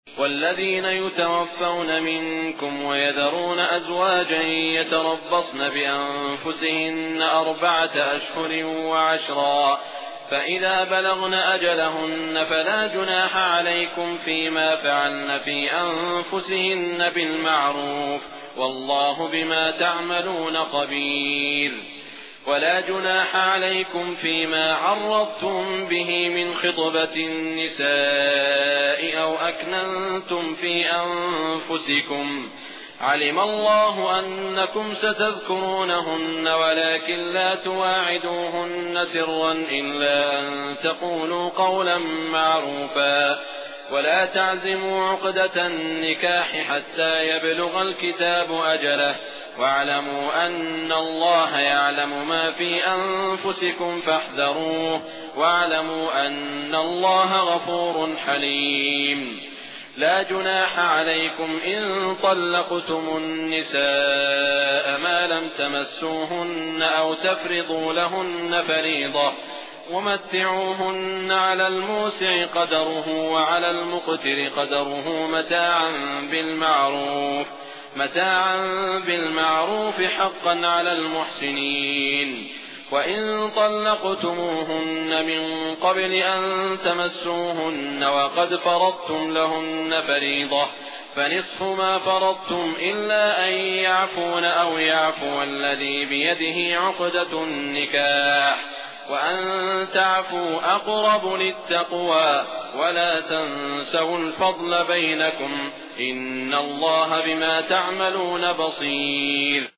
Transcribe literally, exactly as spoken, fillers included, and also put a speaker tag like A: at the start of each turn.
A: والذين يتوفون منكم ويذرون أزواجا يتربصن بأنفسهن أربعة أشهر وعشرا فإذا بلغن أجلهن فلا جناح عليكم فيما فعلن في أنفسهن بالمعروف والله بما تعملون خبير. ولا جناح عليكم فيما عرضتم به من خطبة النساء أو أكننتم في أنفسكم علم الله أنكم ستذكرونهن ولكن لا تواعدوهن سرا إلا أن تقولوا قولا معروفا ولا تعزموا عقدة النكاح حتى يبلغ الكتاب أجله واعلموا أن الله يعلم ما في أنفسكم فاحذروه واعلموا أن الله غفور حليم. لا جناح عليكم إن طلقتم النساء ما لم تمسوهن أو تفرضوا لهن فريضة ومتعوهن على الموسع قدره وعلى المقتر قدره متاعا بالمعروف متاعا بالمعروف حقا على المحسنين. وإن طلقتموهن من قبل أن تمسوهن وقد فرضتم لهن فريضة فنصف ما فرضتم إلا أن يعفون أو يعفو الذي بيده عقدة النكاح وأن تعفوا أقرب للتقوى ولا تنسوا الفضل بينكم إن الله بما تعملون بصير.